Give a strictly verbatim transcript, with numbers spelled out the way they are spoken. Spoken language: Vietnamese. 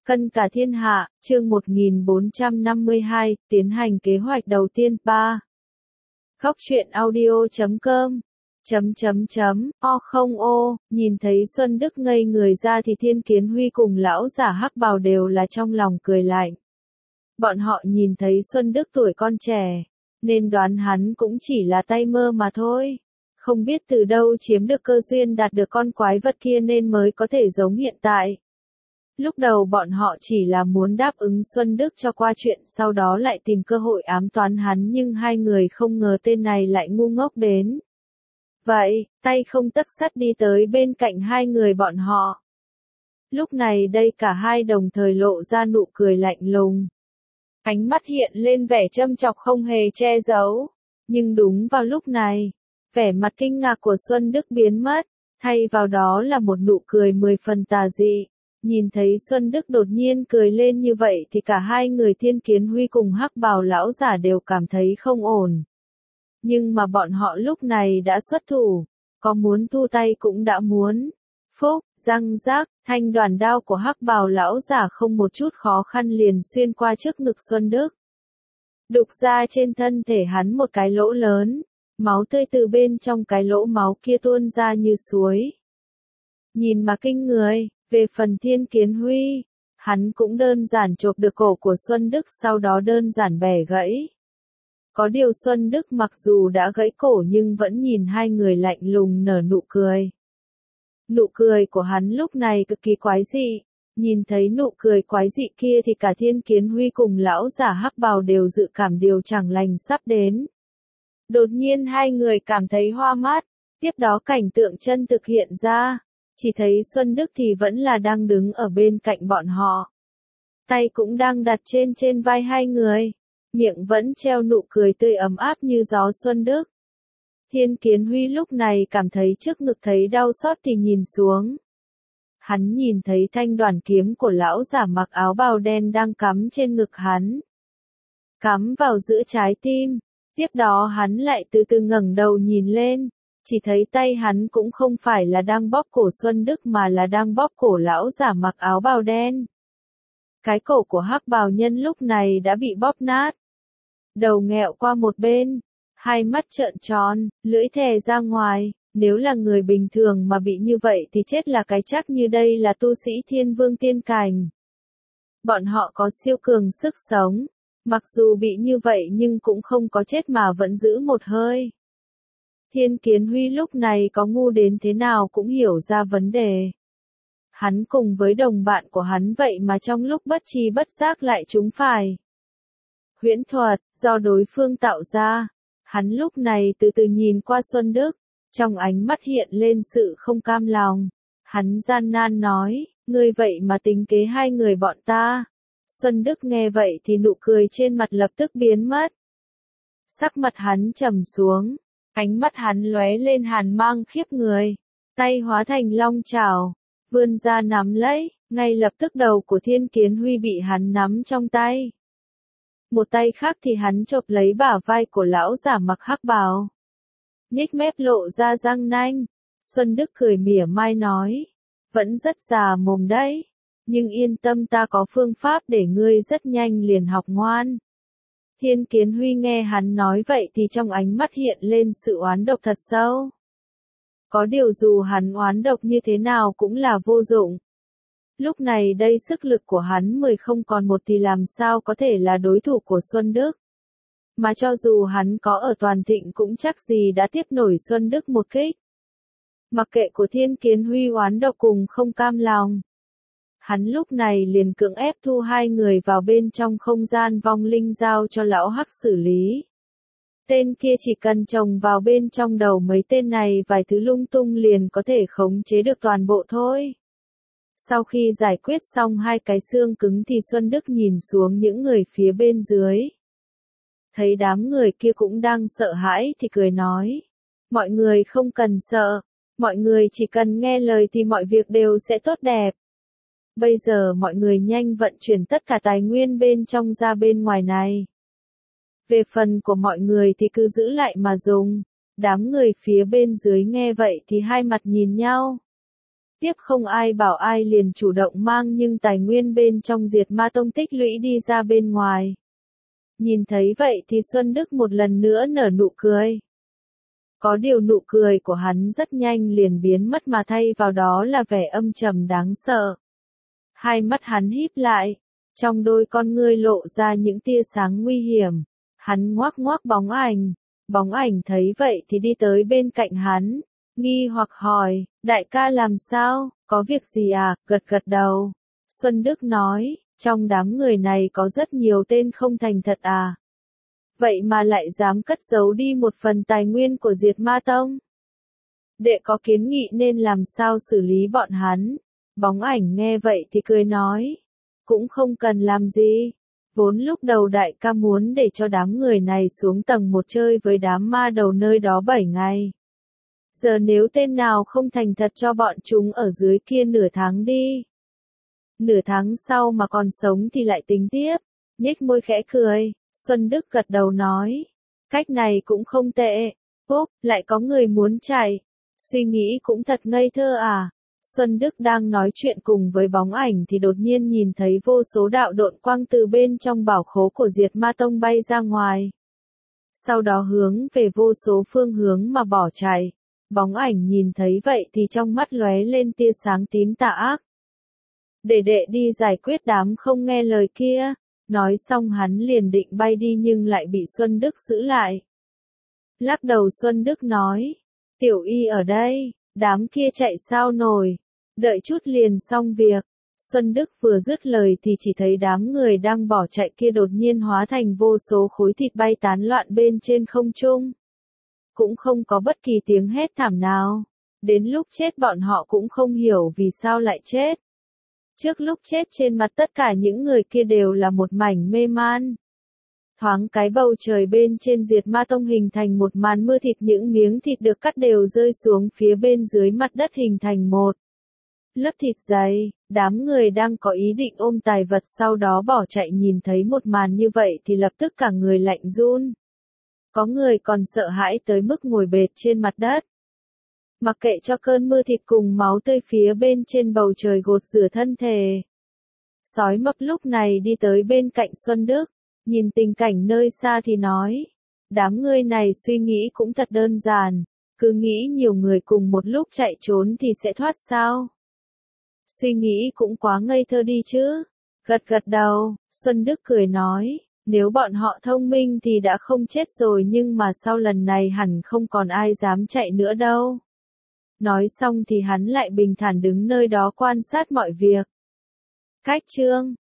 Cân cả thiên hạ, chương một nghìn bốn trăm năm mươi hai, tiến hành kế hoạch đầu tiên, ba. Góc truyện audio chấm com chấm chấm chấm, o không ô, nhìn thấy Xuân Đức ngây người ra thì Thiên Kiến Huy cùng lão giả hắc bào đều là trong lòng cười lạnh. Bọn họ nhìn thấy Xuân Đức tuổi con trẻ, nên đoán hắn cũng chỉ là tay mơ mà thôi. Không biết từ đâu chiếm được cơ duyên đạt được con quái vật kia nên mới có thể giống hiện tại. Lúc đầu bọn họ chỉ là muốn đáp ứng Xuân Đức cho qua chuyện sau đó lại tìm cơ hội ám toán hắn nhưng hai người không ngờ tên này lại ngu ngốc đến. Vậy, tay không tấc sắt đi tới bên cạnh hai người bọn họ. Lúc này đây cả hai đồng thời lộ ra nụ cười lạnh lùng. Ánh mắt hiện lên vẻ châm chọc không hề che giấu. Nhưng đúng vào lúc này, vẻ mặt kinh ngạc của Xuân Đức biến mất, thay vào đó là một nụ cười mười phần tà dị. Nhìn thấy Xuân Đức đột nhiên cười lên như vậy thì cả hai người Thiên Kiến Huy cùng hắc bào lão giả đều cảm thấy không ổn. Nhưng mà bọn họ lúc này đã xuất thủ, có muốn thu tay cũng đã muốn. Phúc, răng rác, thanh đoàn đao của hắc bào lão giả không một chút khó khăn liền xuyên qua trước ngực Xuân Đức. Đục ra trên thân thể hắn một cái lỗ lớn, máu tươi từ bên trong cái lỗ máu kia tuôn ra như suối. Nhìn mà kinh người. Về phần Thiên Kiến Huy, hắn cũng đơn giản chộp được cổ của Xuân Đức sau đó đơn giản bẻ gãy. Có điều Xuân Đức mặc dù đã gãy cổ nhưng vẫn nhìn hai người lạnh lùng nở nụ cười. Nụ cười của hắn lúc này cực kỳ quái dị, nhìn thấy nụ cười quái dị kia thì cả Thiên Kiến Huy cùng lão giả hắc bào đều dự cảm điều chẳng lành sắp đến. Đột nhiên hai người cảm thấy hoa mắt, tiếp đó cảnh tượng chân thực hiện ra. Chỉ thấy Xuân Đức thì vẫn là đang đứng ở bên cạnh bọn họ. Tay cũng đang đặt trên trên vai hai người. Miệng vẫn treo nụ cười tươi ấm áp như gió Xuân Đức. Thiên Kiến Huy lúc này cảm thấy trước ngực thấy đau xót thì nhìn xuống. Hắn nhìn thấy thanh đoàn kiếm của lão giả mặc áo bào đen đang cắm trên ngực hắn. Cắm vào giữa trái tim. Tiếp đó hắn lại từ từ ngẩng đầu nhìn lên. Chỉ thấy tay hắn cũng không phải là đang bóp cổ Xuân Đức mà là đang bóp cổ lão giả mặc áo bào đen. Cái cổ của hắc bào nhân lúc này đã bị bóp nát. Đầu nghẹo qua một bên, hai mắt trợn tròn, lưỡi thè ra ngoài, nếu là người bình thường mà bị như vậy thì chết là cái chắc như đây là tu sĩ thiên vương tiên cảnh. Bọn họ có siêu cường sức sống, mặc dù bị như vậy nhưng cũng không có chết mà vẫn giữ một hơi. Thiên Kiến Huy lúc này có ngu đến thế nào cũng hiểu ra vấn đề. Hắn cùng với đồng bạn của hắn vậy mà trong lúc bất tri bất giác lại trúng phải. Huyễn thuật, do đối phương tạo ra. Hắn lúc này từ từ nhìn qua Xuân Đức, trong ánh mắt hiện lên sự không cam lòng. Hắn gian nan nói, ngươi vậy mà tính kế hai người bọn ta. Xuân Đức nghe vậy thì nụ cười trên mặt lập tức biến mất. Sắc mặt hắn trầm xuống. Ánh mắt hắn lóe lên hàn mang khiếp người, tay hóa thành long chảo, vươn ra nắm lấy, ngay lập tức đầu của Thiên Kiến Huy bị hắn nắm trong tay. Một tay khác thì hắn chộp lấy bả vai của lão giả mặc hắc bào. Nhếch mép lộ ra răng nanh, Xuân Đức cười mỉa mai nói, vẫn rất già mồm đấy, nhưng yên tâm ta có phương pháp để ngươi rất nhanh liền học ngoan. Thiên Kiến Huy nghe hắn nói vậy thì trong ánh mắt hiện lên sự oán độc thật sâu. Có điều dù hắn oán độc như thế nào cũng là vô dụng. Lúc này đây sức lực của hắn mười không còn một thì làm sao có thể là đối thủ của Xuân Đức. Mà cho dù hắn có ở toàn thịnh cũng chắc gì đã tiếp nổi Xuân Đức một kích. Mặc kệ của Thiên Kiến Huy oán độc cùng không cam lòng. Hắn lúc này liền cưỡng ép thu hai người vào bên trong không gian vong linh giao cho lão hắc xử lý. Tên kia chỉ cần trồng vào bên trong đầu mấy tên này vài thứ lung tung liền có thể khống chế được toàn bộ thôi. Sau khi giải quyết xong hai cái xương cứng thì Xuân Đức nhìn xuống những người phía bên dưới. Thấy đám người kia cũng đang sợ hãi thì cười nói. Mọi người không cần sợ, mọi người chỉ cần nghe lời thì mọi việc đều sẽ tốt đẹp. Bây giờ mọi người nhanh vận chuyển tất cả tài nguyên bên trong ra bên ngoài này. Về phần của mọi người thì cứ giữ lại mà dùng. Đám người phía bên dưới nghe vậy thì hai mặt nhìn nhau. Tiếp không ai bảo ai liền chủ động mang nhưng tài nguyên bên trong Diệt Ma Tông tích lũy đi ra bên ngoài. Nhìn thấy vậy thì Xuân Đức một lần nữa nở nụ cười. Có điều nụ cười của hắn rất nhanh liền biến mất mà thay vào đó là vẻ âm trầm đáng sợ. Hai mắt hắn híp lại, trong đôi con ngươi lộ ra những tia sáng nguy hiểm. Hắn ngoác ngoác bóng ảnh, bóng ảnh thấy vậy thì đi tới bên cạnh hắn, nghi hoặc hỏi, đại ca làm sao, có việc gì à, gật gật đầu. Xuân Đức nói, trong đám người này có rất nhiều tên không thành thật à. Vậy mà lại dám cất giấu đi một phần tài nguyên của Diệt Ma Tông. Đệ có kiến nghị nên làm sao xử lý bọn hắn. Bóng ảnh nghe vậy thì cười nói, cũng không cần làm gì. Vốn lúc đầu đại ca muốn để cho đám người này xuống tầng một chơi với đám ma đầu nơi đó bảy ngày. Giờ nếu tên nào không thành thật cho bọn chúng ở dưới kia nửa tháng đi. Nửa tháng sau mà còn sống thì lại tính tiếp. Nhếch môi khẽ cười, Xuân Đức gật đầu nói. Cách này cũng không tệ. Úp, lại có người muốn chạy. Suy nghĩ cũng thật ngây thơ à. Xuân Đức đang nói chuyện cùng với bóng ảnh thì đột nhiên nhìn thấy vô số đạo độn quang từ bên trong bảo khố của Diệt Ma Tông bay ra ngoài. Sau đó hướng về vô số phương hướng mà bỏ chạy. Bóng ảnh nhìn thấy vậy thì trong mắt lóe lên tia sáng tím tà ác. Để đệ đi giải quyết đám không nghe lời kia. Nói xong hắn liền định bay đi nhưng lại bị Xuân Đức giữ lại. Lắc đầu Xuân Đức nói, tiểu y ở đây, đám kia chạy sao nổi, đợi chút liền xong việc. Xuân Đức vừa dứt lời thì chỉ thấy đám người đang bỏ chạy kia đột nhiên hóa thành vô số khối thịt bay tán loạn bên trên không trung. Cũng không có bất kỳ tiếng hét thảm nào. Đến lúc chết bọn họ cũng không hiểu vì sao lại chết. Trước lúc chết trên mặt tất cả những người kia đều là một mảnh mê man. Thoáng cái bầu trời bên trên Diệt Ma Tông hình thành một màn mưa thịt, những miếng thịt được cắt đều rơi xuống phía bên dưới mặt đất hình thành một lớp thịt dày. Đám người đang có ý định ôm tài vật sau đó bỏ chạy nhìn thấy một màn như vậy thì lập tức cả người lạnh run. Có người còn sợ hãi tới mức ngồi bệt trên mặt đất. Mặc kệ cho cơn mưa thịt cùng máu tươi phía bên trên bầu trời gột rửa thân thể. Sói mập lúc này đi tới bên cạnh Xuân Đức, nhìn tình cảnh nơi xa thì nói, đám người này suy nghĩ cũng thật đơn giản, cứ nghĩ nhiều người cùng một lúc chạy trốn thì sẽ thoát sao. Suy nghĩ cũng quá ngây thơ đi chứ. Gật gật đầu, Xuân Đức cười nói, nếu bọn họ thông minh thì đã không chết rồi nhưng mà sau lần này hẳn không còn ai dám chạy nữa đâu. Nói xong thì hắn lại bình thản đứng nơi đó quan sát mọi việc. Cách chương